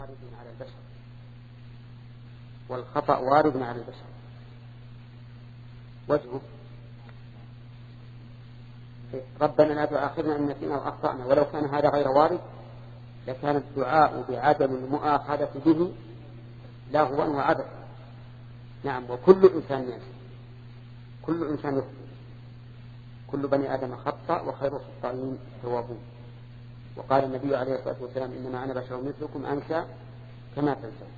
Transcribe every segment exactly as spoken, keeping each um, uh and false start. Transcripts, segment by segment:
وارد على البشر، والخطأ وارد على البشر. وجهه ربنا لا تؤاخذنا إن نسينا وأخطأنا، ولو كان هذا غير وارد لكان الدعاء بعدم المؤاخذة به لغوا وعبثا. نعم، وكل إنسان ينسى، كل إنسان يخطئ، كل بني آدم خطأ وخير الخطائين التوابون. وقال النبي عليه الصلاة والسلام إنما أنا بشر مثلكم أنسى كما تنسى.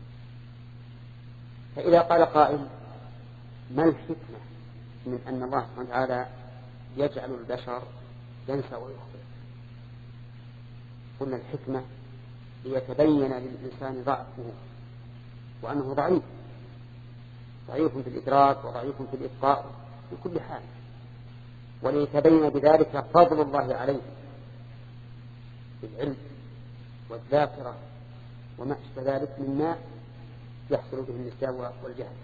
فإذا قال قائل ما الحكمة من أن الله سبحانه وتعالى يجعل البشر ينسى ويخطئ؟ قلنا الحكمة ليتبين للإنسان ضعفه وأنه ضعيف، ضعيف في الإدراك وضعيف في الإبقاء في كل حال، وليتبين بذلك فضل الله عليه بالعلم والذاكرة وما أشبه ذلك مما يحصل به النسيان والجهل،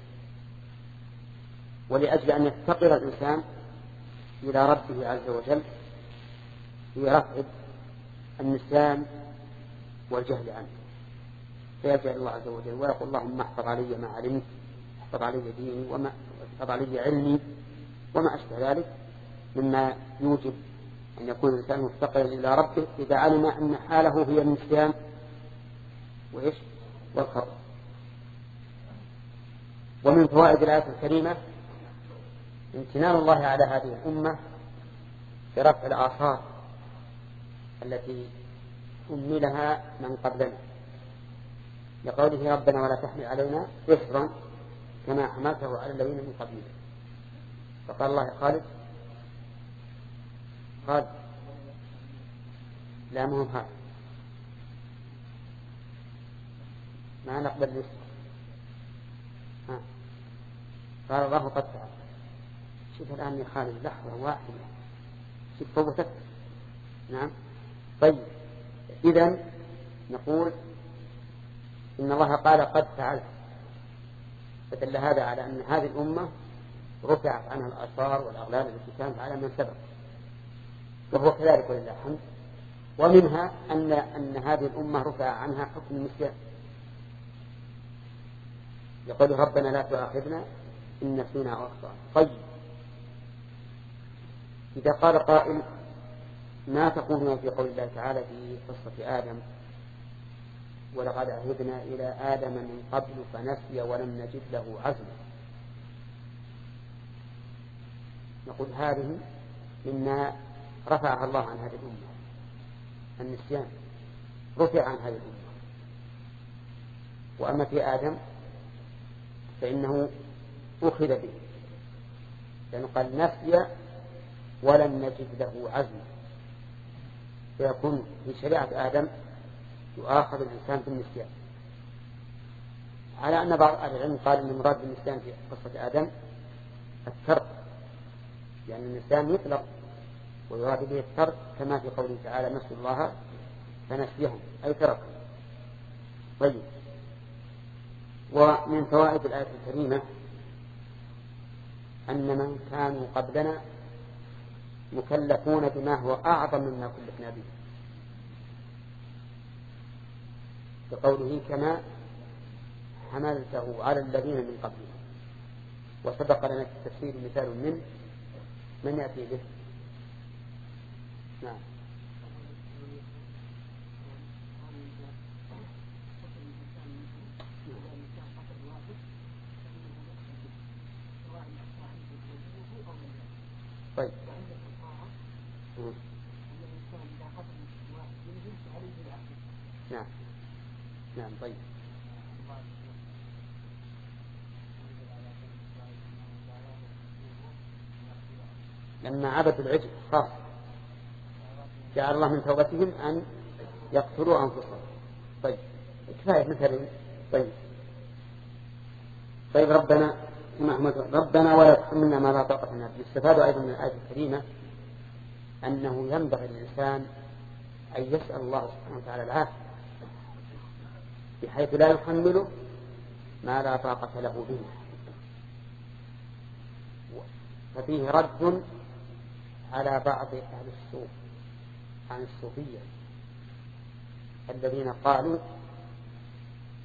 ولأجل أن يفتقر الإنسان إلى ربه عز وجل في رفع النسيان والجهل عنه، فيجعل الله عز وجل ويقول اللهم احفظ علي ما علمت، احفظ علي ديني وما احفظ علي علمي وما أشبه ذلك مما يوجب أن يكون الإنسان مفتقرا إلى ربه إذا علم أن حاله هي النسيان وإيش والخطأ. ومن فوائد الآية الكريمة امتنان الله على هذه الأمة برفع الآثار التي حملها من قبلنا، لقوله ربنا ولا تحمل علينا إصرا كما حملته على الذين من قبلنا. فقال الله خالد قال لا مهم هذا ما نقبل الإصر. ها قال الله قد فعل. شوف الآن يا خالد لحظة واحدة شوف فوتك. نعم طيب، إذن نقول إن الله قال قد فعلت، فدل هذا على أن هذه الأمة رفعت عنها الآثار والأغلال التي كانت على من سبق، وهو كذلك ولله الحمد. ومنها أن, أن هذه الأمة رفع عنها حكم النسيان، يقول ربنا لا تؤاخذنا إن نسينا أو أخطأنا. طيب، إذا قال قائل ما تقولون في قول الله تعالى في قصة آدم ولقد عهدنا إلى آدم من قبل فنسي ولم نجد له عزما؟ نقول هذه مما رفعها الله عن هذه الأمة، النسيان رفع عن هذه الأمة. وأما في آدم فإنه أخذ به، لأنه قال نسي ولم نجد له عزما، فيكون في شريعة آدم يؤاخذ الإنسان بالنسيان، على أن بعض أهل العلم قال أن المراد بالنسيان في قصة آدم الترك، يعني النسيان يطلق ويراد به الترك كما في قوله تعالى نسوا الله فنسيهم أي تركوا. طيب، ومن فوائد الآية الكريمة أن من كانوا قبلنا مكلفون بما هو أعظم مما كلفنا به، بقوله كما حملته على الذين من قبلنا. وسبق لنا في التفسير مثال منه من يأتي به. نعم طيب نعم نعم طيب لما عبدوا العجل خاص جعل الله من توبتهم أن يقتلوا أنفسهم. طيب كفاية مثل. طيب طيب ربنا ربنا ولا تحملنا ما لا طاقة لنا به. يستفاد أيضا من الآية الكريمة أنه ينبغي للإنسان أن يسأل الله سبحانه وتعالى العافية، بحيث لا يحمله ما لا طاقة له به. ففيه رد على بعض أهل الصوف عن الصوفية الذين قالوا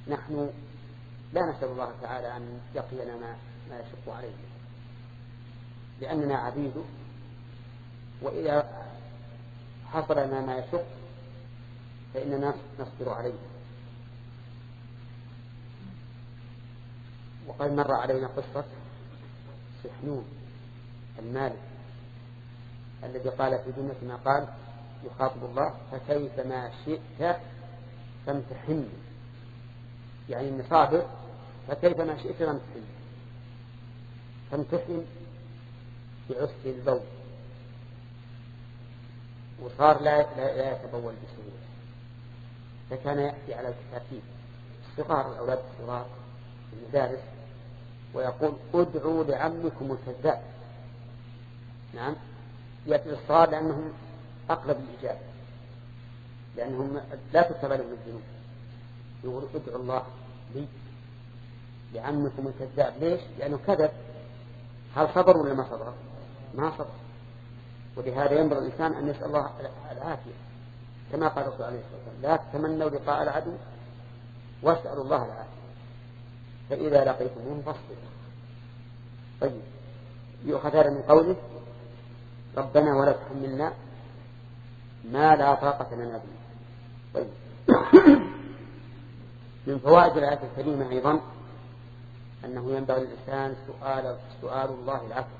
نحن لا نسأل الله تعالى أن يقينا ما, ما يشق عليه، لأننا عبيده، وإذا حصل لنا ما يشق فإننا نصبر عليه. وقد مر علينا قصة سحنون المالك الذي قال في جملة ما قال يخاطب الله فكيف ما شئت فامتحني، يعني إن صابر فكيف ما شئت فامتحني، فامتحن بعسر البول وصار لا, لا, لا يتبول بسهولة، فكان يأتي على الكتاتيب الصغار الأولاد الصغار في المدارس ويقول ادعوا لعمكم الكذاب. نعم، يأتي الصغار لأنهم أقرب الإجابة، لأنهم لا تتبلغ من الذنوب، يقول ادعوا الله لي لعمكم الكذاب. ليش؟ لأنه كذب. هل صبر ولا ما صبر؟ ما صبر. ولهذا ينبغي الإنسان أن يسأل الله العافية، كما قال الرسول عليه الصلاة والسلام لا تتمنوا لقاء العدو واسألوا الله العافية فإذا لقيتموه فاصبروا. طيب، يؤخذ هذا من قوله ربنا ولا تحملنا ما لا طاقة لنا به. طيب، من فوائد الآية الكريمة أيضا أنه ينبغي للإنسان سؤال, سؤال الله العفو،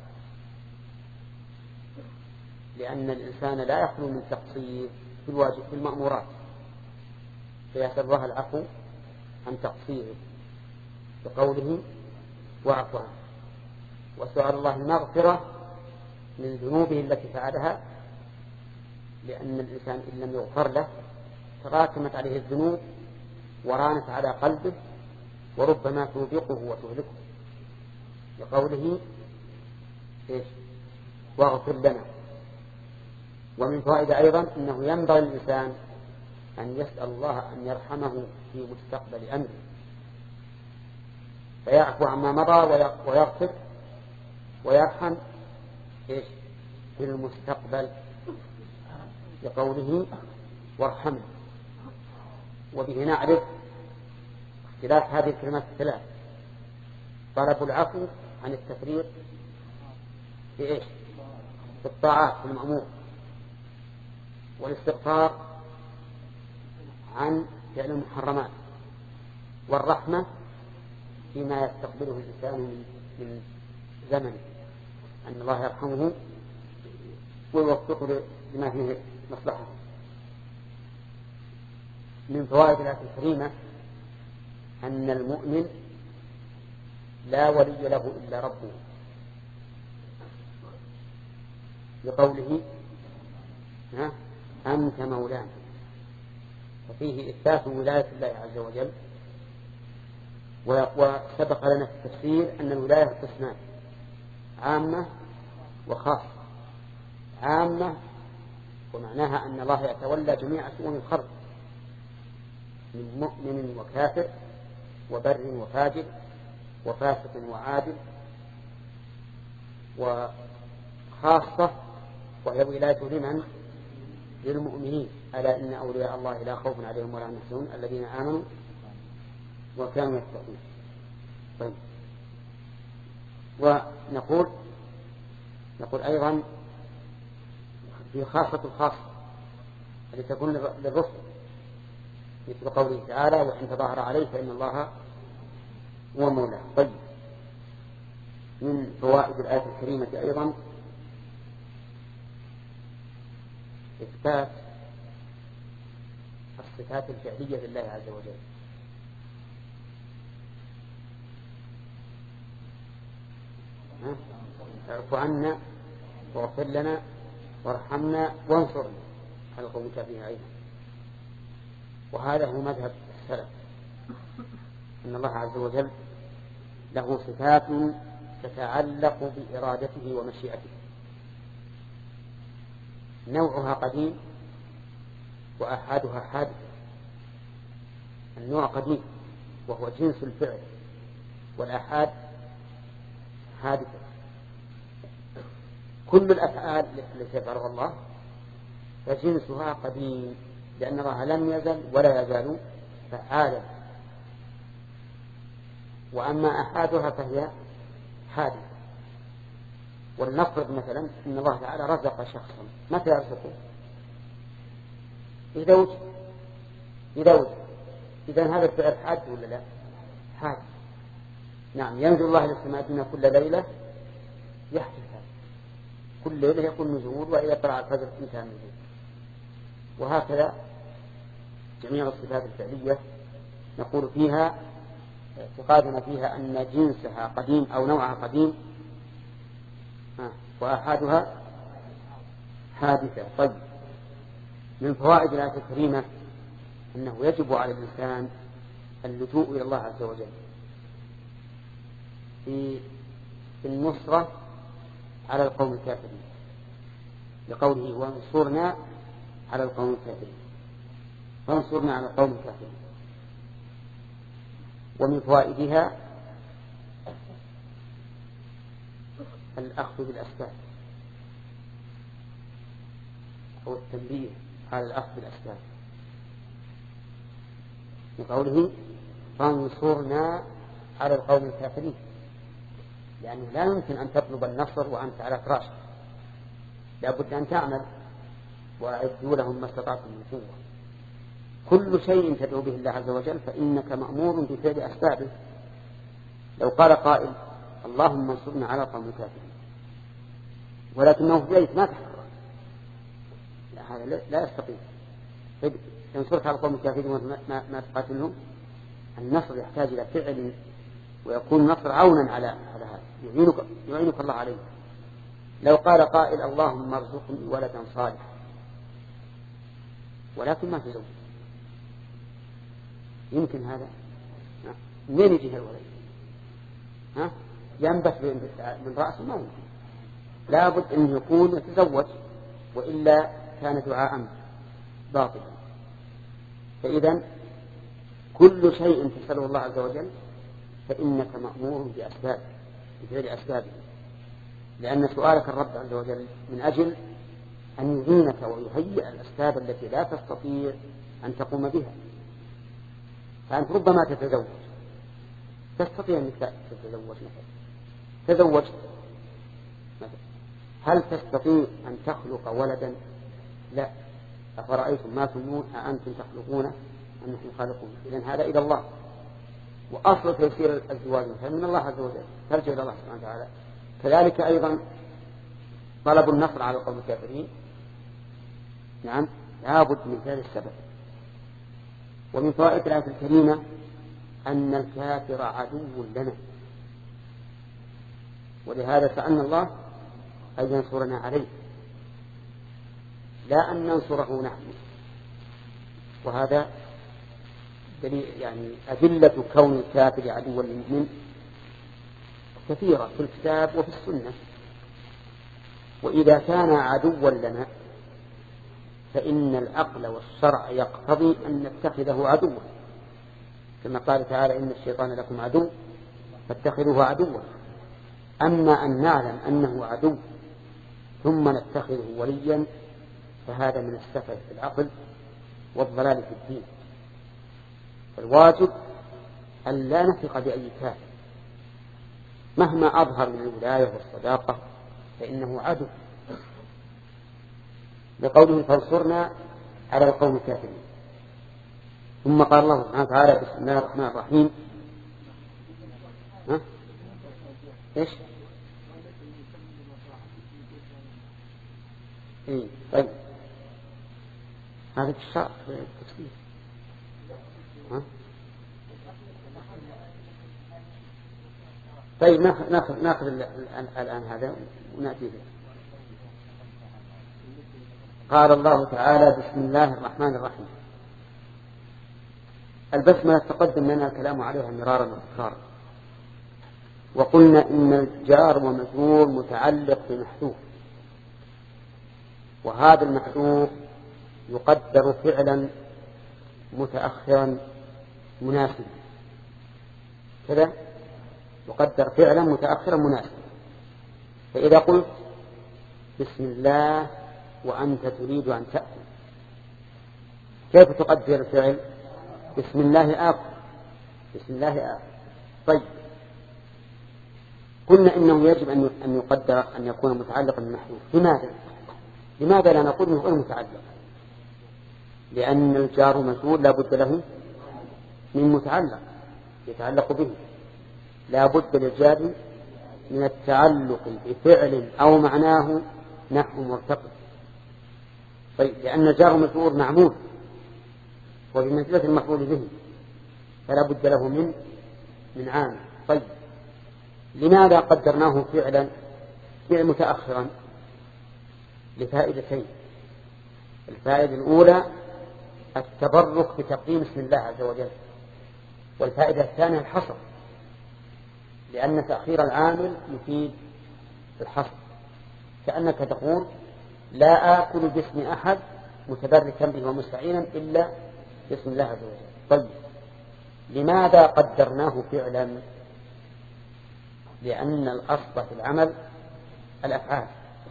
لأن الإنسان لا يخلو من تقصير في الواجب في المأمورات، فيسأل الله العفو عن تقصيره بقوله واعف عنه، وسؤال الله المغفرة من ذنوبه التي فعلها، لأن الإنسان إن لم يغفر له تراكمت عليه الذنوب ورانت على قلبه وربما توبقه وتهلكه، لقوله إيش واغفر لنا. ومن فوائد أيضا أنه ينبغي الإنسان أن يسأل الله أن يرحمه في مستقبل أمره، فيعفو عما مضى ويغفر ويرحم إيش في المستقبل، لقوله وارحمه. وبه نعرف اختلاف هذه الكلمات الثلاث: طلب العفو عن التفريط في إيش في الطاعات في المأمور، والاستغفار عن فعل المحرمات، والرحمة فيما يستقبله الإنسان من زمن أن الله يرحمه ويوفقه لما فيه مصلحة. من فوائد الآية الكريمة أن المؤمن لا ولي له إلا ربه، لقوله أنت مولانا، ففيه إثبات ولاية الله عز وجل. وسبق لنا في التفسير أن الولاية قسمان: عامة وخاصة. عامة ومعناها أن الله يتولى جميع شؤون الخلق من مؤمن وكافر وبر وفاجر وفاسق وعادل. وخاصة وهي ولاية لمن؟ للمؤمنين: ألا إن أولياء الله لا خوف عليهم ولا هم يحزنون الذين آمنوا وكانوا يتقون. طيب، ونقول نقول أيضا في خاصة الخاصة التي تكون للرسل، مثل قوله تعالى وإن تظاهر عليه فإن الله هو مولاه. طيب، من فوائد الآية الكريمة أيضا إثبات الصفات الفعلية لله عز وجل. اعف عنا واغفر لنا وارحمنا وانصرنا على القوم الكافرين أيضا. وهذا هو مذهب السلف، أن الله عز وجل له صفات تتعلق بإرادته ومشيئته، نوعها قديم وأحادها حادث. النوع قديم وهو جنس الفعل، والأحاد حادثة. كل الأفعال التي يفعلها الله فجنسها قديم، لأن الله لم يزل ولا يزال فعالا. وأما أحادها فهي حادثة. ولنفرض مثلا أن الله تعالى رزق شخصا، متى يرزقه؟ إذا وجد إذا وجد إذن هذا الفعل حادث ولا لا؟ حادث. نعم، ينزل الله إلى السماء الدنيا كل ليلة، يحدث هذا كل ليلة يكون نزول، وإذا طلع الفجر انتهى النزول. وهكذا جميع الصفات الفعلية نقول فيها اعتقادنا فيها أن جنسها قديم أو نوعها قديم وأحادها حادثة. طيب، من فوائد الآية الكريمة أنه يجب على الإنسان اللجوء إلى الله عز وجل في النصرة على القوم الكافرين، لقوله وانصرنا على القوم الكافرين، فانصرنا على القوم الكافرين. ومن فوائدها الأخذ بالأسباب أو التنبيه على الأخذ بالأسباب، لقوله فانصرنا على القوم الكافرين، لأنه لا يمكن أن تطلب النصر وأنت على فراشك، لا بد أن تعمل، وأعدوا لهم ما استطعتم من قوة. كل شيء تدعو به الله عز وجل فإنك مأمور بفعل أسبابه. لو قال قائل اللهم انصرنا على القوم الكافرين ولكنه في بيت ما تحرك، لا، هذا لا يستطيع. ينصرك على القوم الكافرين وما تقاتلهم، النصر يحتاج إلى فعل، ويكون نصر عونا على على هذا، يعينك, يعينك الله عليه. لو قال قائل اللهم ارزقني ولدا صالحا ولكن ما تزوج، يمكن هذا؟ منين يجي الولد؟ ها؟ ينبت من رأسه؟ ما يمكن، لابد أن يكون يتزوج، وإلا كان دعاء باطلا. فإذا كل شيء تسأله الله عز وجل فإنك مأمور بأسباب، بفعل أسبابه، لأن سؤالك الرب عز وجل من أجل أن يعينك ويهيئ الأسباب التي لا تستطيع أن تقوم بها. فأنت ربما تتزوج، تستطيع أن تتزوج مثلا، تزوجت مثلا، هل تستطيع أن تخلق ولدا؟ لا. أفرأيتم ما تمنون أأنتم تخلقون أم نحن خالقون؟ إذن هذا إلى الله. وأصل تيسير الزواج من الله عز وجل، ترجع إلى الله سبحانه وتعالى. كذلك أيضا طلب النصر على القوم الكافرين، نعم، لابد من فعل السبب. ومن فوائد الآية الكريمة أن الكافر عدو لنا، ولهذا سألنا الله أن ينصرنا عليه، لا أن ننصره نحن. وهذا دليل، يعني أدلة كون الكافر عدوا للمؤمن كثيرة في الكتاب وفي السنة. وإذا كان عدوا لنا فإن العقل والشرع يقتضي أن نتخذه عدوا، كما قال تعالى إن الشيطان لكم عدو فاتخذوه عدوا. أما أن نعلم أنه عدو ثم نتخذه وليا فهذا من السفه في العقل والضلال في الدين. فالواجب أن لا نثق بأي كافر مهما أظهر من الولاية والصداقة، فإنه عدو، لقوله فانصرنا على القوم الكافرين. ثم قال الله سبحانه وتعالى بسم الله الرحمن الرحيم. ها؟ إيش؟ إيه؟ طيب هذا الشرع في التفسير. ها؟ طيب ناخذ ناخذ الآن هذا ونأتي به. قال الله تعالى بسم الله الرحمن الرحيم. البسملة تقدم لنا الكلام عليها مرارا وتكرارا، وقلنا إن الجار ومجرور متعلق بمحذوف، وهذا المحذوف يقدر فعلا متأخرا مناسبا، كذا يقدر فعلا متأخرا مناسبا. فإذا قلت بسم الله وأنت تريد أن تأكل، كيف تقدر الفعل؟ بسم الله آكل، بسم الله آكل. طيب قلنا إنه يجب أن يقدر أن يكون متعلقا بالمحذوف. لماذا؟ لماذا لا نقول إنه غير متعلق؟ لأن الجار مجرور لا بد له من متعلق يتعلق به، لا بد للجار من التعلق بفعل أو معناه نحو مرتبط. طيب لأن الجار مجرور معمول وبمنزلة المفعول به فلا بد له من من عامل. طيب لماذا قدرناه فعلا فعل متأخرا؟ لفائدتين. الفائدة الأولى التبرك بتقديم اسم الله عز وجل، والفائدة الثانية الحصر، لأن تأخير العامل يفيد الحصر، كأنك تقول لا آكل باسم أحد متبركا به ومستعينا إلا باسم الله عز وجل. طيب لماذا قدرناه فعلا؟ لأن الأصل في العمل الأفعال،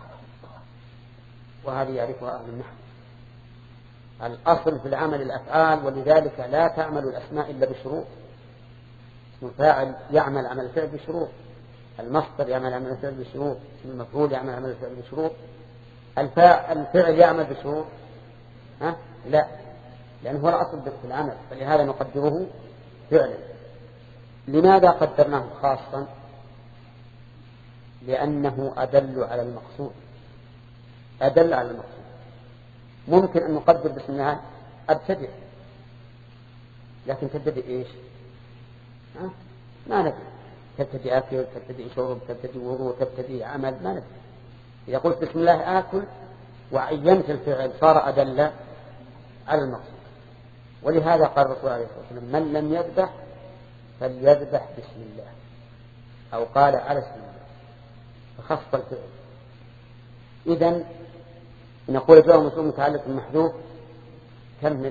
وهذه يعرفها أهل النحو. الأصل في العمل الأفعال، ولذلك لا تعمل الأسماء إلا بشروط. اسم الفاعل يعمل عمل الفعل بشروط، المصدر يعمل عمل الفعل بشروط، المفعول يعمل عمل الفعل بشروط. الفعل يعمل بشروط؟ ها؟ لا، لأنه هو الأصل في العمل، فلهذا نقدره فعلا. لماذا قدرناه خاصا؟ لأنه أدل على المقصود، أدل على المقصود. ممكن أن نقدر بسم الله أبتدئ، لكن تبتدئ إيش؟ ها؟ ما ندري، تبتدئ أكل، تبتدئ شرب، تبتدئ وضوء، تبتدئ عمل، ما ندري. إذا قلت بسم الله آكل وعينت الفعل صار أدل على المقصود. ولهذا قال الرسول عليه الصلاة والسلام من لم يذبح فليذبح بسم الله، أو قال على اسم الله، فخص الفعل. إذن نقول جواب مسؤول متعلق بالمحذوف كمل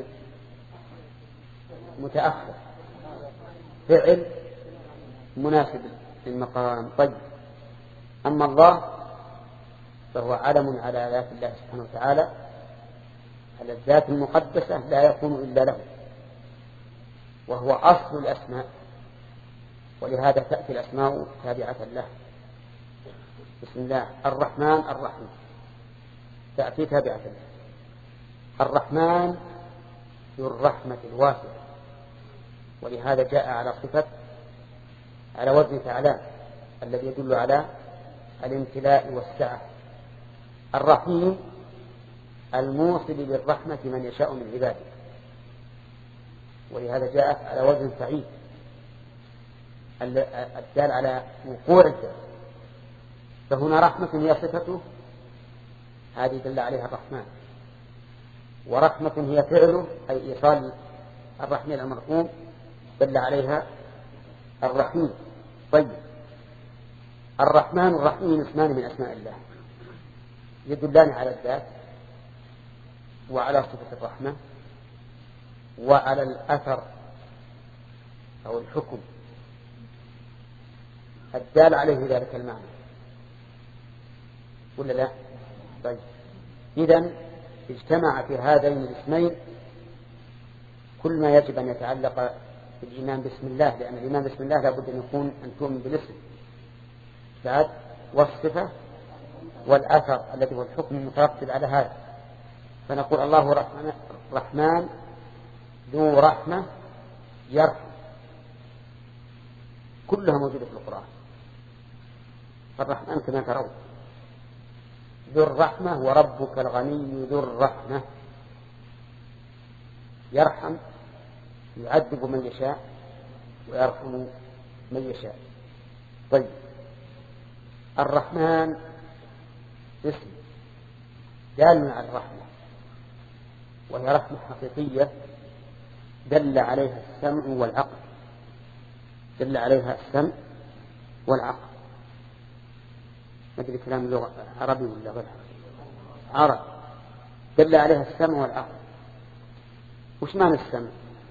متأخر، فعل مناسب للمقام. طيب أما الله فهو علم على ذات الله سبحانه وتعالى، على الذات المقدسة لا يكون إلا له، وهو أصل الأسماء، ولهذا تأتي الأسماء تابعة له. بسم الله الرحمن الرحيم تأتي تابعة له. الرحمن ذو الرحمة الواسعة، ولهذا جاء على صفة على وزن فعلان الذي يدل على الامتلاء والسعة. الرحيم الموصل بالرحمة من يشاء من عباده، ولهذا جاءت على وزن فعيل الدال على وقوع الفعل. فهنا رحمة هي صفته، هذه دل عليها الرحمن، ورحمة هي فعله أي إيصال الرحمة إلى المرحوم دل عليها الرحيم. طيب الرحمن والرحيم اسمان من أسماء الله يدلان على الذات وعلى صفة الرحمة وعلى الأثر أو الحكم الدال عليه ذلك المعنى، ولا لا؟ طيب إذن اجتمع في هذين الاسمين كل ما يجب أن يتعلق بالإيمان باسم الله، لأن الإيمان باسم الله لابد أن يكون أن تؤمن بالاسم بعد والصفة والأثر الذي هو الحكم المترتب على هذا. فنقول الله رحمن, رحمن ذو رحمة يرحم، كلها موجودة في القرآن. فالرحمن كما ترون ذو الرحمة، وربك الغني ذو الرحمة يرحم، يعذب من يشاء ويرحم من يشاء. طيب الرحمن اسم دال على الرحمة، وهي رحمة حقيقية دل عليها السمع والعقل، دل عليها السمع والعقل. ما أدري كلام اللغة عربي ولا غير عربي. دل عليها السمع والعقل. وش معنى السمع؟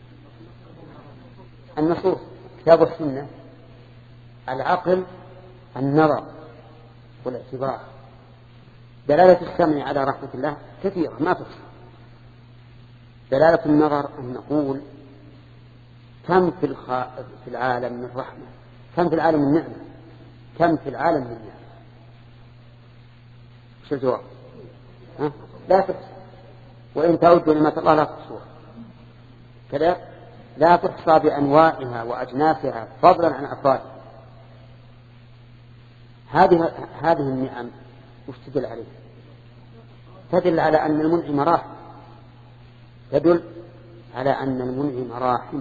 النصوص كتاب السنة. العقل النظر والاعتبار. دلالة السمع على رحمة الله كثيرة ما تحصى. دلالة النظر أن نقول كم في, الخ... في العالم من رحمة، كم في العالم من نعمة، كم في العالم من نعمة؟ شو الجواب؟ ها؟ لا تحصى، وإن تعودوا نعمة الله لا تحصوها. كذا لا تحصى بأنواعها وأجناسها فضلا عن أفرادها. هذه هذه النعم وش تدل عليه؟ تدل على أن المنعم راحم، تدل على أن المنعم راحم،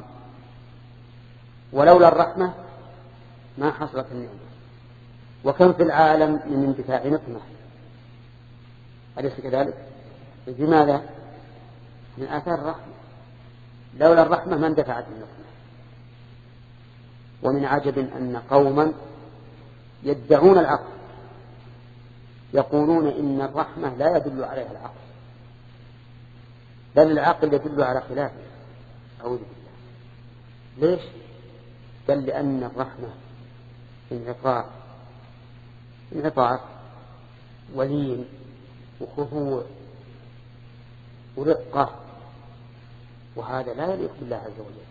ولولا الرحمة ما حصلت النعمة. وكم في العالم من اندفاع نقمة، أليس كذلك؟ لماذا؟ من آثار الرحمة، لولا الرحمة ما اندفعت النقمة. ومن عجب أن قوما يدعون العقل يقولون إن الرحمة لا يدل عليها العقل، بل العقل يدل على خلافه. أعوذ بالله. ليش؟ قال لأن الرحمة انعطاف انعطاف ولين وخضوع ورقة، وهذا لا يليق بالله عز وجل.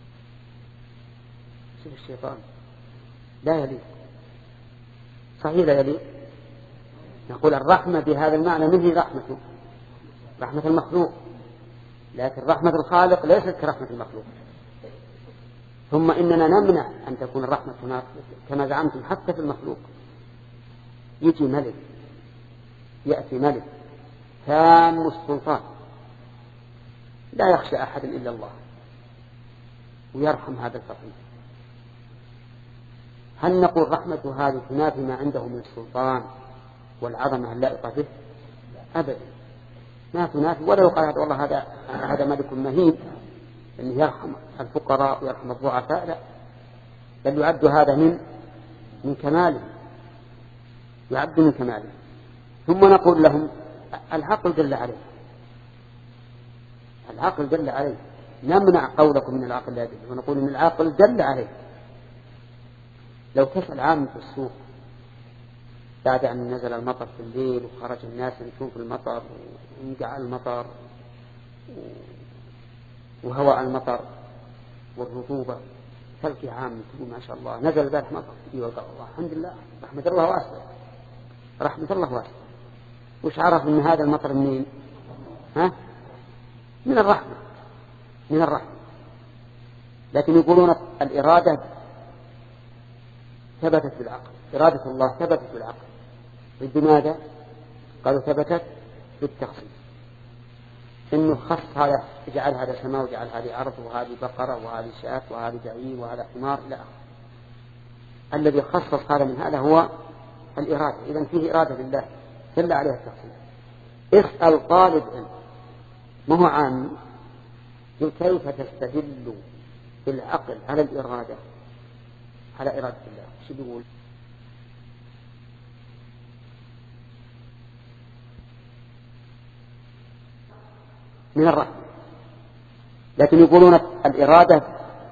شوف الشيطان لا يليق، صحيح لا يليق. نقول الرحمة بهذا المعنى من هي رحمته؟ رحمة المخلوق، لكن رحمة الخالق ليست كرحمة المخلوق. ثم إننا نمنع أن تكون الرحمة هناك كما زعمتم حتى في المخلوق. يجي ملك، يأتي ملك تام السلطان لا يخشى أحد إلا الله ويرحم هذا الفقير، هل نقول رحمة هذه تنافي ما عنده من السلطان والعظمة اللائقة به؟ أبدا ما تنافي. ولا يقال والله هذا هذا ملك مهين أنه يرحم الفقراء ويرحم الضعفاء، لا، بل يعد هذا من من كماله، يعد من كماله. ثم نقول لهم العقل دل عليه، العقل دل عليه، نمنع قولكم من العقل لا يدل، ونقول ان العقل دل عليه. لو تسأل عام في السوق بعد أن نزل المطر في الليل وخرج الناس يمشون في المطر وانقع المطر وهواء المطر والرطوبة، تلقي عام تقول ما شاء الله نزل ذلك مطر، يقول الله الحمد لله رحمة الله واسعة، رحمة الله واسعة. وش عرف من هذا المطر منين؟ ها؟ من الرحمة، من الرحمة. لكن يقولون الإرادة ثبتت بالعقل، إرادة الله ثبتت بالعقل. بماذا؟ قالوا ثبتت بالتخصيص، إنه خص هذا، جعل هذا سماء وجعل هذه أرض وهذه بقرة وهذه شاة وهذه بعير وهذا حمار إلى آخره. الذي خصص هذا من هذا هو الإرادة. إذن فيه إرادة لله دل عليها التخصيص. اسأل طالب علم ما هو عام كيف تستدل بالعقل على الإرادة، على إرادة الله، شو بيقول؟ من الرحمة. لكن يقولون الإرادة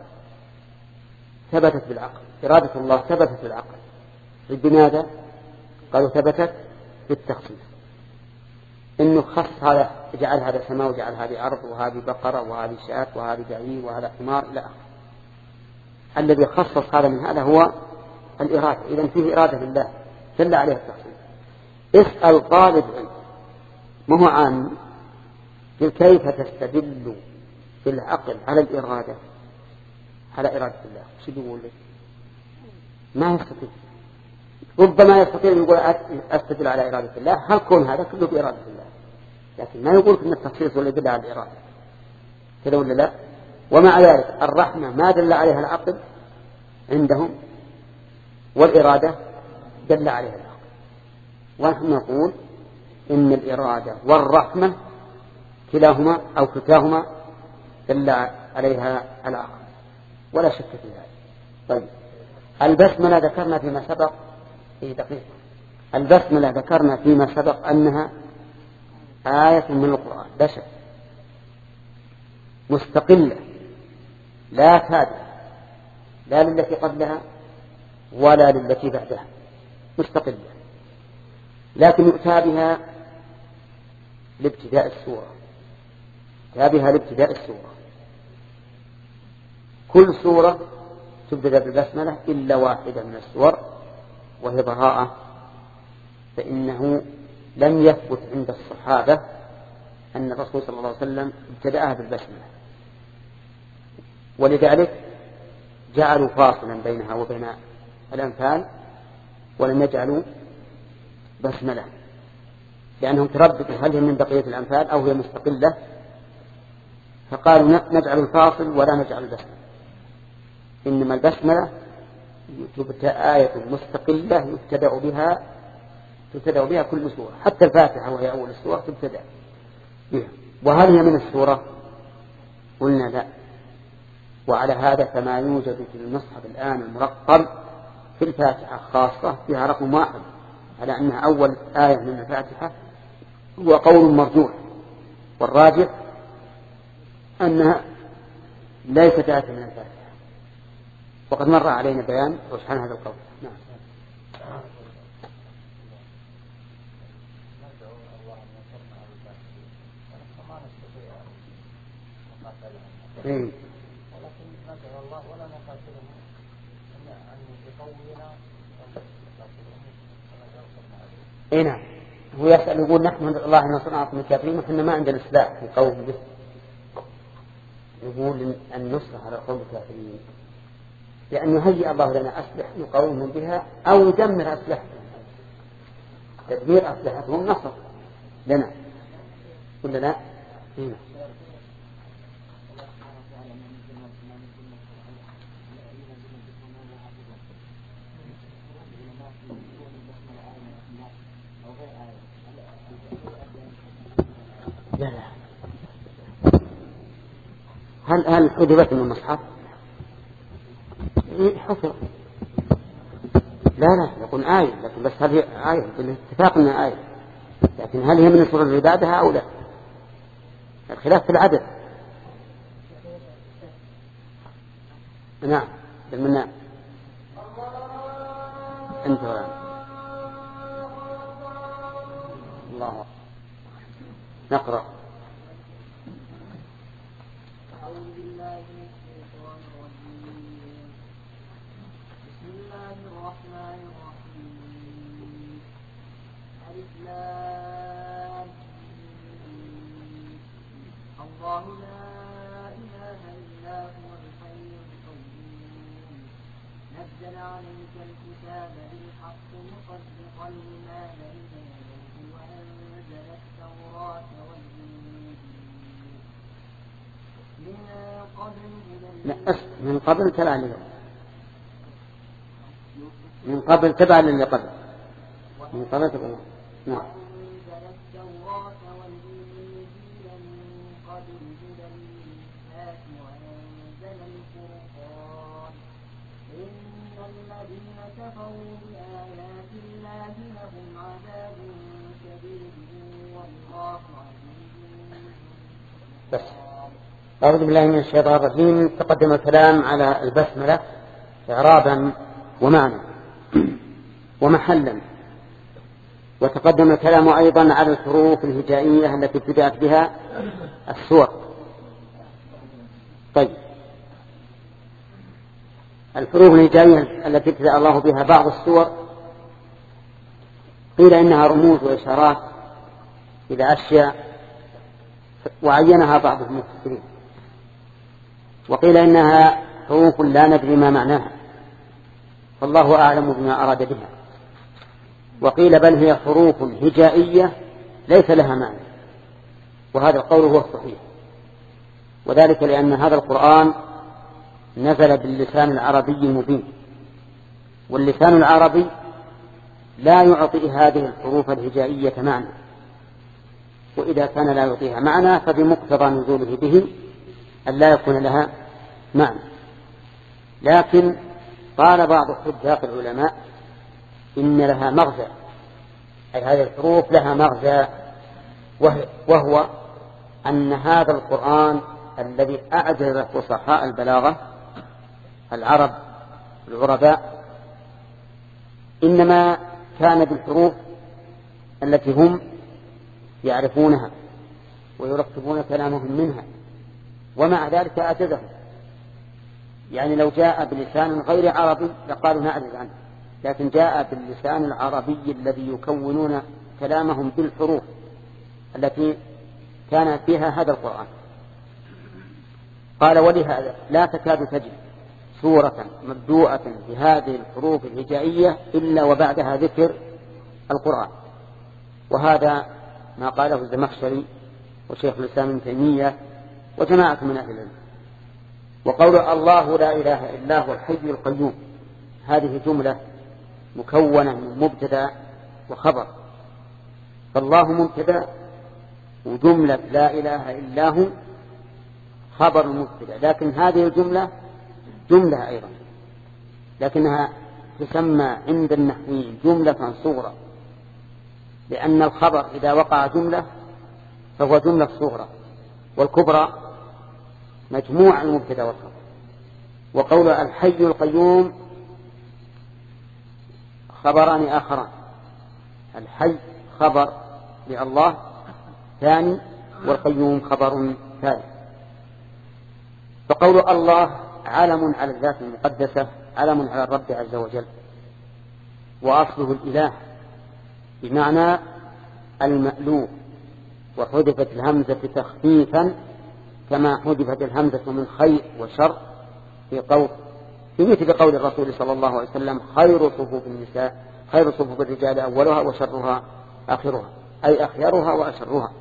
ثبتت بالعقل، إرادة الله ثبتت بالعقل. بماذا؟ قالوا ثبتت بالتخصيص، إنه خص هذا، جعل هذا سماء وجعل هذه أرض وهذه بقرة وهذه شاة وهذه بعير وهذا حمار إلى آخره. الذي خصص هذا من هذا هو الإرادة. إذن فيه إرادة لله دل عليها التخصيص. اسأل طالب علم ما هو عام كيف تستدل بالعقل على الإرادة، على إرادة الله، شو بيقول لك؟ ما يستطيع. ربما يستطيع يقول أستدل على إرادة الله، هل كون هذا كله بإرادة الله، لكن ما يقول أن التخصيص ولا يدل على الإرادة كذا ولا لا. ومع ذلك الرحمة ما دل عليها العقل عندهم، والإرادة دل عليها العقل. ونحن نقول إن الإرادة والرحمة كلاهما أو كلاهما دل عليها العقل ولا شك في هذا. طيب البسملة ذكرنا فيما سبق في دقيقة، البسملة ذكرنا فيما سبق أنها آية من القرآن لا شك، مستقلة لا تابعة لا للتي قبلها ولا للتي بعدها، مستقلة، لكن يؤتى بها لابتداء السورة، يؤتى بها لابتداء السورة. كل سورة تبدأ بالبسملة إلا واحدة من السور وهي براءة، فإنه لم يثبت عند الصحابة أن الرسول صلى الله عليه وسلم ابتدأها بالبسملة، ولذلك جعلوا فاصلا بينها وبين الأنفال ولم يجعلوا بسملة، لأنهم ترددوا هل هي من بقية الأنفال أو هي مستقلة، فقالوا نجعل الفاصل ولا نجعل البسملة. إنما البسملة تبتدأ آية مستقلة يبتدأ بها تبتدأ بها كل سورة، حتى الفاتحة وهي أول السورة تبتدأ بها. وهل هي من السورة؟ قلنا لا. وعلى هذا فما يوجد في المصحف الآن المرقم في الفاتحة خاصة فيها رقم واحد على أنها أول آية من الفاتحة هو قول مرجوح، والراجح أنها ليست آية من الفاتحة، وقد مر علينا بيان رجحان هذا القول. نعم. إيه نعم. هو يسأل يقول نحن ندعو الله أن ينصرنا على الكافرين وحنا ما عندنا سلاح في قوم به. يقول النصر على قوم الكافرين لأن يهيئ الله لنا أسلحة نقاومهم بها أو يدمر أسلحتهم. تدمير أسلحتهم نصر لنا ولا لا؟ هنا. لا لا. هل هل حذفت من المصحف؟ حفظ. لا لا يكون آية، لكن بس هذه آية بالاتفاق أنها آية، لكن هل هي من السورة اللي بعدها أو لا؟ الخلاف في العدد. نعم بالمنام. أنت ولا الله نقرأ. الله لا إله إلا هو الحي القيوم نزل عليك الكتاب بالحق مصدقا لما بين يديه وأنزل التوراة والإنجيل من قبل من قبل تبع لله من قبل تبع لله قبل من قبل تبع لله. نعم. بس أعوذ بالله من الشيطان الرجيم. تقدم الكلام على البسملة إعرابا ومعنى ومحلا، وتقدم الكلام أيضا على الحروف الهجائية التي ابتدأت بها السور. طيب الحروف الهجائية التي ابتدأ الله بها بعض السور قيل إنها رموز وإشارات إلى أشياء وعينها بعض المفسرين، وقيل إنها حروف لا ندري ما معناها فالله أعلم بما أراد بها، وقيل بل هي حروف هجائية ليس لها معنى، وهذا القول هو الصحيح، وذلك لأن هذا القرآن نزل باللسان العربي المبين، واللسان العربي لا يعطي هذه الحروف الهجائية معنى، وإذا كان لا يعطيها معنى فبمقتضى نزوله به أن لا يكون لها معنى. لكن قال بعض حذاق العلماء إن لها مغزى، أي هذه الحروف لها مغزى، وهو أن هذا القرآن الذي أعجز فصحاء البلاغة العرب العرباء إنما كان بالحروف التي هم يعرفونها ويرتبون كلامهم منها، ومع ذلك أعجزهم. يعني لو جاء بلسان غير عربي لقالوا نعجز عنه، لكن جاء باللسان العربي الذي يكونون كلامهم بالحروف التي كان فيها هذا القرآن. قال ولهذا لا تكاد تجد سورة مبدوءة بهذه الحروف الهجائية إلا وبعدها ذكر القرآن. وهذا ما قاله الزمخشري وشيخ الإسلام ابن تيمية وجماعة من أهل العلم. وقول الله لا إله إلا هو الحي القيوم هذه جملة مكونة من مبتدأ وخبر، فالله مبتدأ وجملة لا إله إلا هو خبر المبتدأ، لكن هذه الجملة جملة أيضا، لكنها تسمى عند النحويين جملة صغرى، لأن الخبر إذا وقع جملة فهو جملة صغرى، والكبرى مجموع المبتدأ والخبر. وقول الحي القيوم خبران آخران، الحي خبر لله ثاني، والقيوم خبر ثالث. فقول الله علم على الذات المقدسة، علم على الرب عز وجل، وأصله الإله بمعنى المألوه، وحذفت الهمزة تخفيفا كما حذفت الهمزة من خير وشر في قول في مثل قول الرسول صلى الله عليه وسلم خير صفوف النساء خير صفوف الرجال أولها وشرها آخرها، أي أخيرها وأشرها.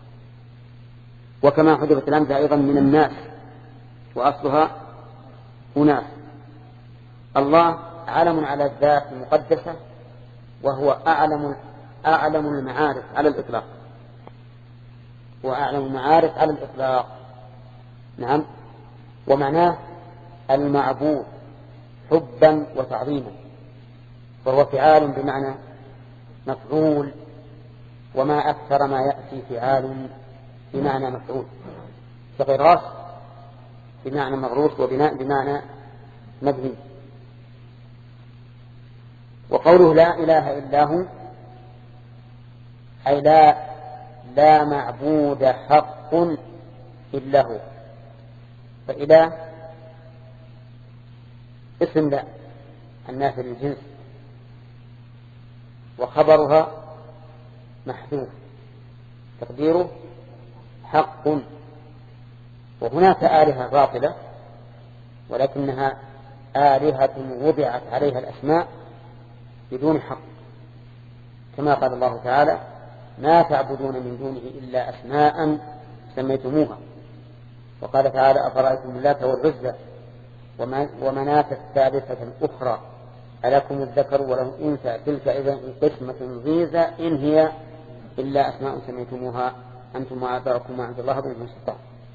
وكما حذفت الهمزة أيضا من الناس وأصلها أناس. الله علم على الذات المقدسة، وهو أعلم أعلم المعارف على الإطلاق، وأعلم المعارف على الإطلاق. نعم. ومعناه المعبود حبا وتعظيما، وهو فعال بمعنى مفعول، وما أكثر ما يأتي فعال بمعنى مفعول، كغراس بمعنى مغروس، وبناء بمعنى مبني. وقوله لا إله إلا هو أي لا لا معبود حق إلا هو. فإله اسم لا النافي للجنس، وخبرها محذوف تقديره حق. وهناك آلهة باطلة ولكنها آلهة وضعت عليها الأسماء بدون حق، كما قال الله تعالى ما تعبدون من دونه إلا أسماء سميتموها. وقال تعالى أفرأيتم اللات والعزى ومناة الثالثة الأخرى ألكم الذكر وله الأنثى تلك إذا قسمة ضيزى إن هي إلا أسماء سميتموها أنتم وآباؤكم ما عند الله بهم سلطان.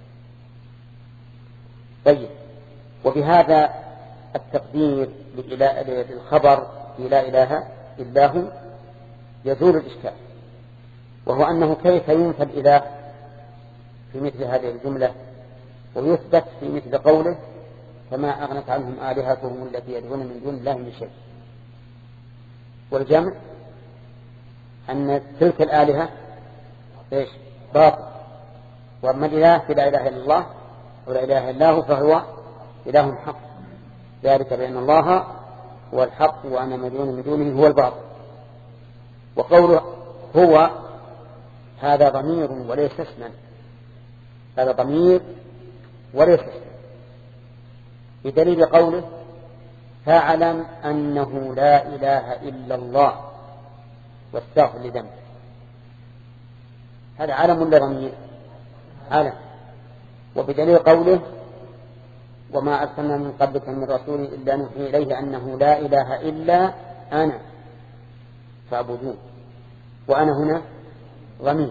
طيب. وبهذا التقدير للخبر لا إله إلا هو يزول الإشكال، وهو أنه كيف ينفى الإله في مثل هذه الجملة ويثبت في مثل قوله فما أغنت عنهم آلهتهم التي يدعون من دون الله من شيء. والجمع أن تلك الآلهة إيش باطل، وأما الإله فلا إله إلا الله ولا إله إلا هو فهو إله حق، ذلك بأن الله هو الحق وأن مدعون من دونه هو الباطل. وقوله هو هذا ضمير وليس اسما، هذا ضمير وليس اسما، بدليل قوله فاعلم أنه لا إله إلا الله واستغفر لذنبه. هذا علم ولا ضمير؟ علم. وبدليل قوله وما أرسلنا من قبلك من رسول إلا نوحي إليه أنه لا إله إلا أنا فاعبدون، وأنا هنا ضمير.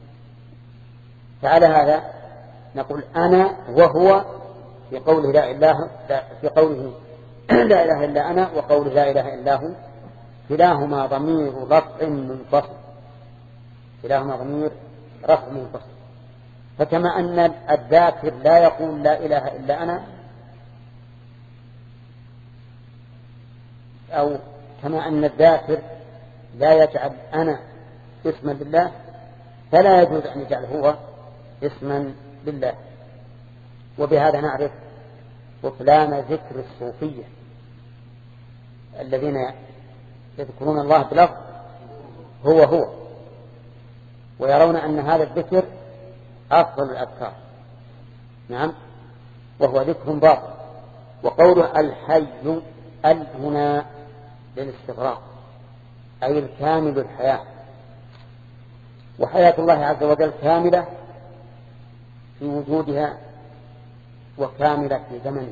فعلى هذا نقول أنا وهو في قوله لا إله في قوله لا إله إلا أنا وقوله لا إله إلا هو كلاهما ضمير رفع منفصل، كلاهما ضمير رفع منفصل. فكما أن الذاكر لا يقول لا إله إلا أنا، أو كما أن الذاكر لا يجعل أنا اسما لله، فلا يجوز أن يجعل هو اسما لله. وبهذا نعرف بطلان ذكر الصوفية الذين يذكرون الله بلفظ هو هو، ويرون أن هذا الذكر أفضل الأذكار. نعم، وهو ذكر باطل. وقوله الحي ال هنا للاستغراق، أي الكامل الحياة، وحياة الله عز وجل كاملة في وجودها وكاملة في زمنها،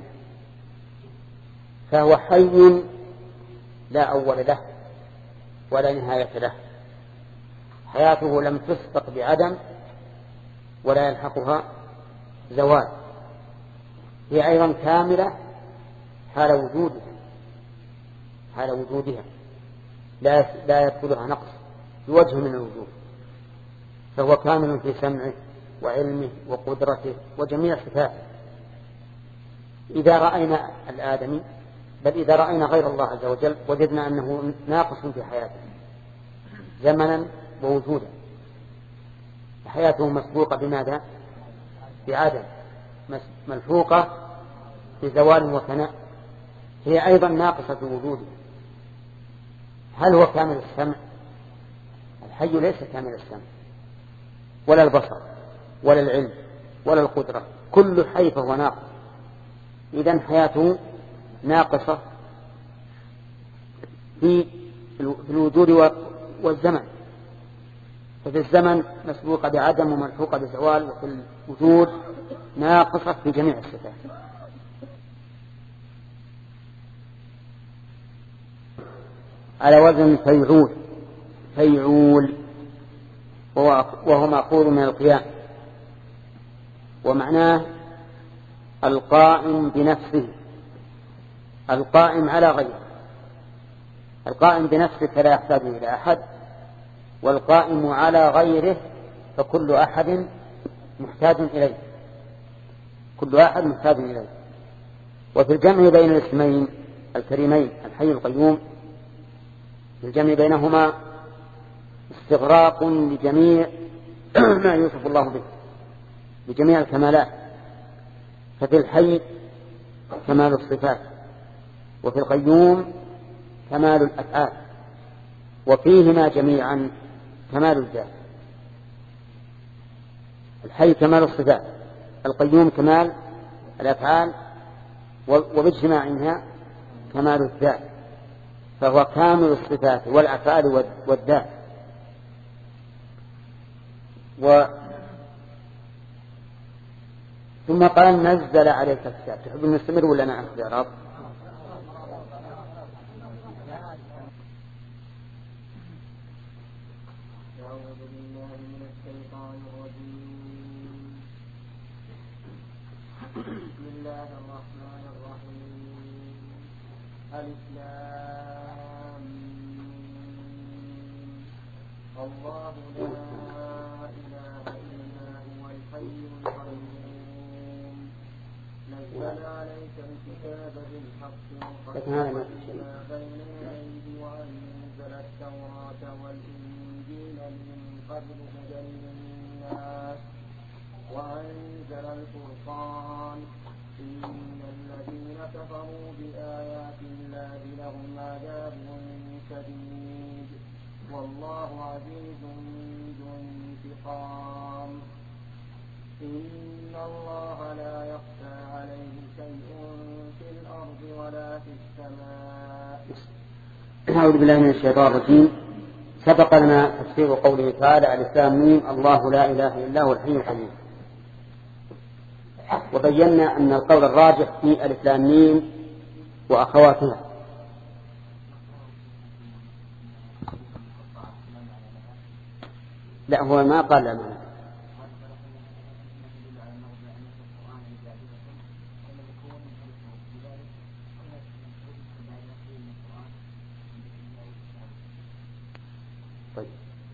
فهو حي لا أول له ولا نهاية له، حياته لم تسبق بعدم ولا يلحقها زوال، هي أيضا كاملة حال وجودها حال وجودها لا لا يدخلها نقص بوجه من الوجود، فهو كامل في سمعه وعلمه وقدرته وجميع صفاته. إذا رأينا الآدمي بل إذا رأينا غير الله عز وجل وجدنا أنه ناقص في حياته زمنا ووجودا، حياته مسبوقة بماذا؟ بعدم، ملحوقة بزوال وفناء، هي أيضا ناقصة في وجوده. هل هو كامل السمع؟ الحي ليس كامل السمع ولا البصر ولا العلم ولا القدرة، كل حي فهو ناقص. إذن حياته ناقصة في الوجود والزمن، ففي الزمن مسبوقة بعدم وملحوقة بزوال، وفي الوجود ناقصة في جميع الصفات. على وزن فيعول، فيعول وهو مأخوذ من القيام، ومعناه القائم بنفسه، القائم على غيره. القائم بنفسه فلا يحتاج إلى أحد، والقائم على غيره فكل أحد محتاج إليه، كل أحد محتاج إليه. وفي الجمع بين الاسمين الكريمين الحي القيوم، في الجمع بينهما استغراق لجميع ما يوصف الله به، بجميع الكمالات. ففي الحي كمال الصفات، وفي القيوم كمال الأفعال، وفيهما جميعا كمال الذات. الحي كمال الصفات، القيوم كمال الأفعال، وباجتماعها كمال الذات، فهو كامل الصفات والأفعال والذات. و ثم قال نزل عليك الكتاب. تحب نستمر ولا نأخذ يا رب؟ أعوذ بالله من الشيطان الرجيم. بسم الله الرحمن الرحيم. ألف لام ميم. الله لا إله إلا هو الحي القيوم نزل عليك الكتاب بالحق مصدقا لما بين يديه وأنزل التوراة والإنجيل من قبل هدى للناس وأنزل الفرقان إن الذين كفروا بآيات الله لهم عذاب شديد والله عزيز ذو انتقام. إن الله لا يخفى عليه شيء في الأرض ولا في السماء. أعوذ بالله من الشيطان الرجيم. سبق لنا تفسير قوله تعالى الإسلام ميم الله لا إله إلا هو الحي القيوم، وبينا أن القول الراجح في الإسلام ميم وأخواتها. لا هو ما قال لنا. طيب.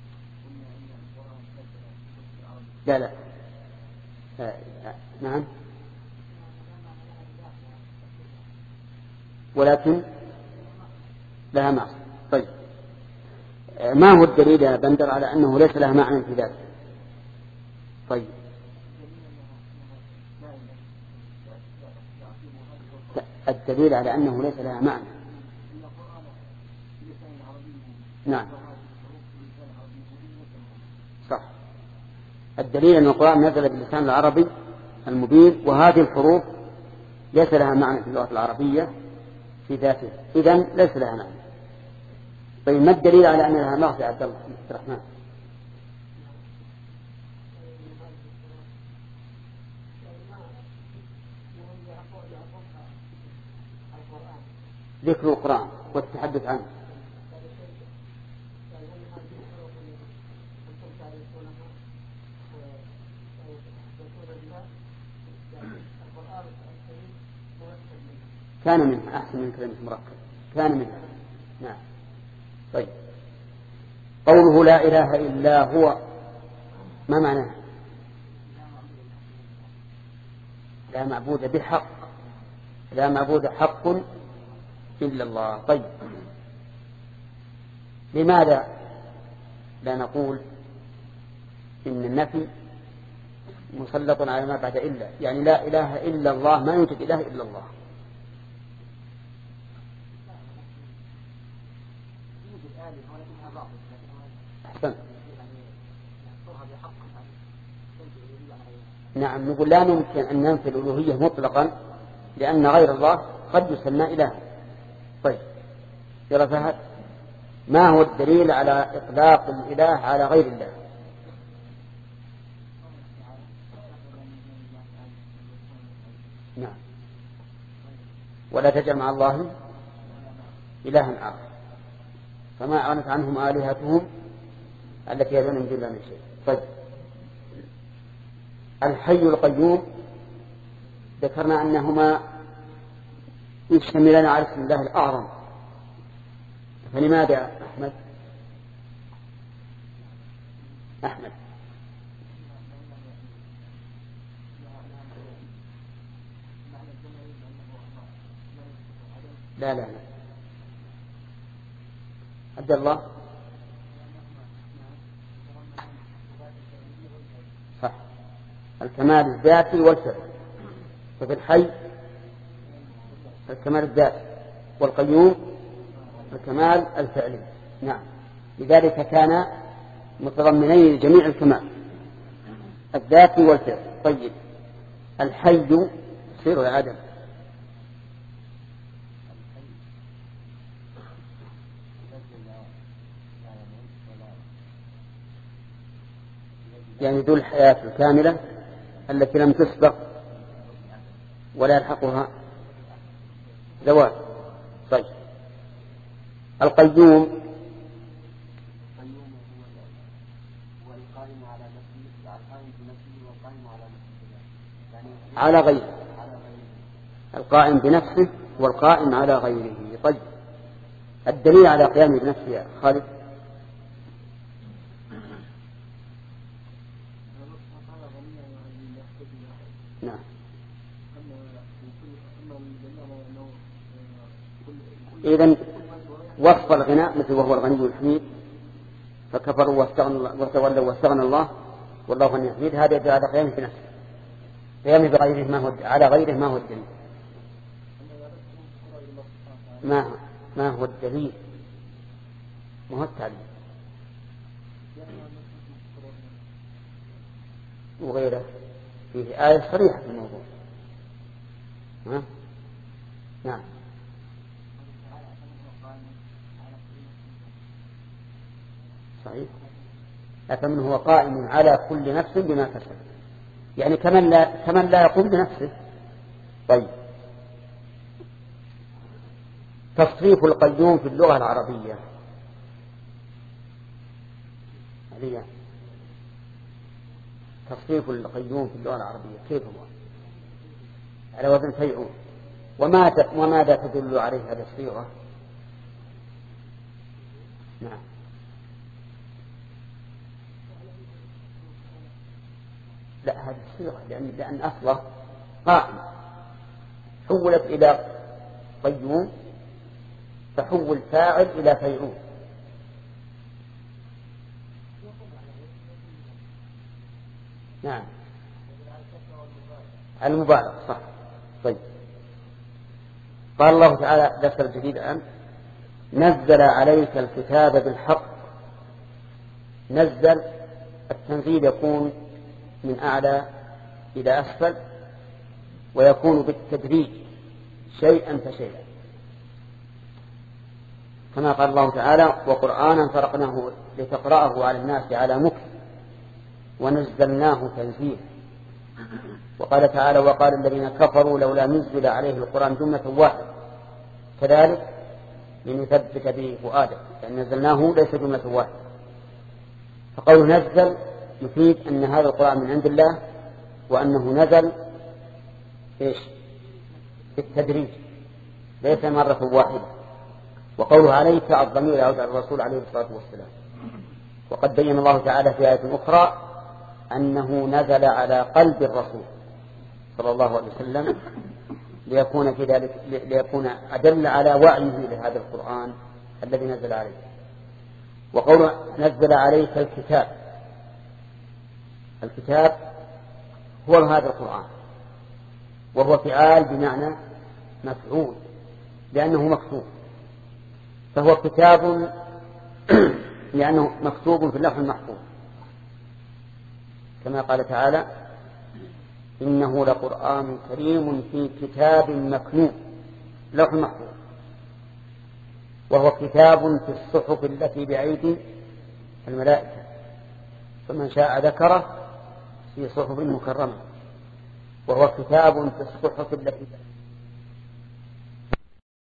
لا لا آه. نعم، ولكن لها معنى. طيب، ما هو الدليل يا بندر على أنه ليس لها معنى في ذلك؟ طيب، الدليل على أنه ليس لها معنى نعم صح. الدليل أن القرآن نزل باللسان العربي المبين، وهذه الحروف ليس لها معنى في اللغة العربية في ذاته، إذن ليس لها معنى. طيب ما الدليل على أن لها معنى يا عبد الله عبد الرحمن؟ ذكر القرآن والتحدث عنه. كان منها أحسن من كلمة مركب، كان منها. نعم. طيب قوله لا إله إلا هو ما معناه؟ لا معبود بحق، لا معبود حق إلا الله. طيب لماذا لا نقول إن النفي مسلط على ما بعد إلا؟ يعني لا إله إلا الله، ما يوجد إله إلا الله. أحسن. نعم نقول لا يمكن أن ننفي الألوهية مطلقا، لأن غير الله قد يسمى إله. طيب يا فهد، ما هو الدليل على إطلاق الإله على غير الله؟ نعم. ولا تجعل مع الله إلها آخر، فما أغنت عنهم آلهتهم التي يدعون من دون الله من شيء. طيب الحي القيوم ذكرنا أنهما يشتملان على اسم الله الأعظم، فلماذا أحمد؟ أحمد لا لا لا عبد الله صح. الكمال الذاتي والفعل، ففي الحي الكمال الذاتي، والقيوم الكمال الفعلي. نعم لذلك كان متضمنين لجميع الكمال الذاتي والفعل. طيب الحي سير يا آدم. يعني ذو الحياة الكاملة التي لم تسبق ولا يلحقها زوال. طيب القيوم على غيره، القائم بنفسه والقائم على غيره. طيب الدليل على قيامه بنفسه يا خالد؟ نعم. إذن وصف الغناء مثل وهو الغني الحميد، فكفروا وتولوا واستغنى الله والله غني حميد، هذا يدل على قيامه بنفسه. قيامه بغيره ما هو على غيره ما هو الدليل؟ ما ما هو الدليل؟ ما هو التعليل وغيره. فيه آية صريحة في الموضوع. ها؟ نعم صحيح. أفمن هو قائم على كل نفس بما كسب، يعني كمن لا, كمن لا يقوم بنفسه. طيب تصريف القيوم في اللغة العربية عليا. تصريف القيوم في اللغة العربية كيف هو؟ على وزن فيعون. وما وماذا تدل عليه هذه الصيغة؟ نعم لا هذه الصيغة لأن, لأن أصله قائم حولت إلى قيوم فحول فاعل إلى فيعون. نعم المبالغ صح. طيب قال الله تعالى درس الجديد الآن نزل عليك الكتاب بالحق. نزل التنزيل يكون من أعلى إلى أسفل، ويكون بالتدريج شيئا فشيئا، كما قال الله تعالى: وقرآنا فرقناه لتقرأه على الناس على مكث ونزلناه تنزيلا. وقال تعالى: وقال الذين كفروا لولا نزل عليه القرآن جملة واحدة، كذلك لنثبت به فؤادك، لأن نزلناه ليس جملة واحدة. فقوله نزل يفيد أن هذا القرآن من عند الله، وأنه نزل إيش؟ بالتدريج، ليس مرة واحدة. وقوله عليك الضمير يعود على الرسول عليه الصلاة والسلام. وقد بين الله تعالى في آية أخرى أنه نزل على قلب الرسول صلى الله عليه وسلم ليكون في ذلك ليكون أدل على وعيه لهذا القرآن الذي نزل عليه. وقوله نزل عليك الكتاب، الكتاب هو هذا القرآن، وهو فعال بمعنى مفعول لأنه مكتوب، فهو كتاب لأنه مكتوب في اللوح المحفوظ، كما قال تعالى: إنه لقرآن كريم في كتاب مكنون، لوح محفوظ، وهو كتاب في الصحف التي بأيدي الملائكة، فمن شاء ذكره في صحف مكرمة، وهو كتاب في الصحف التي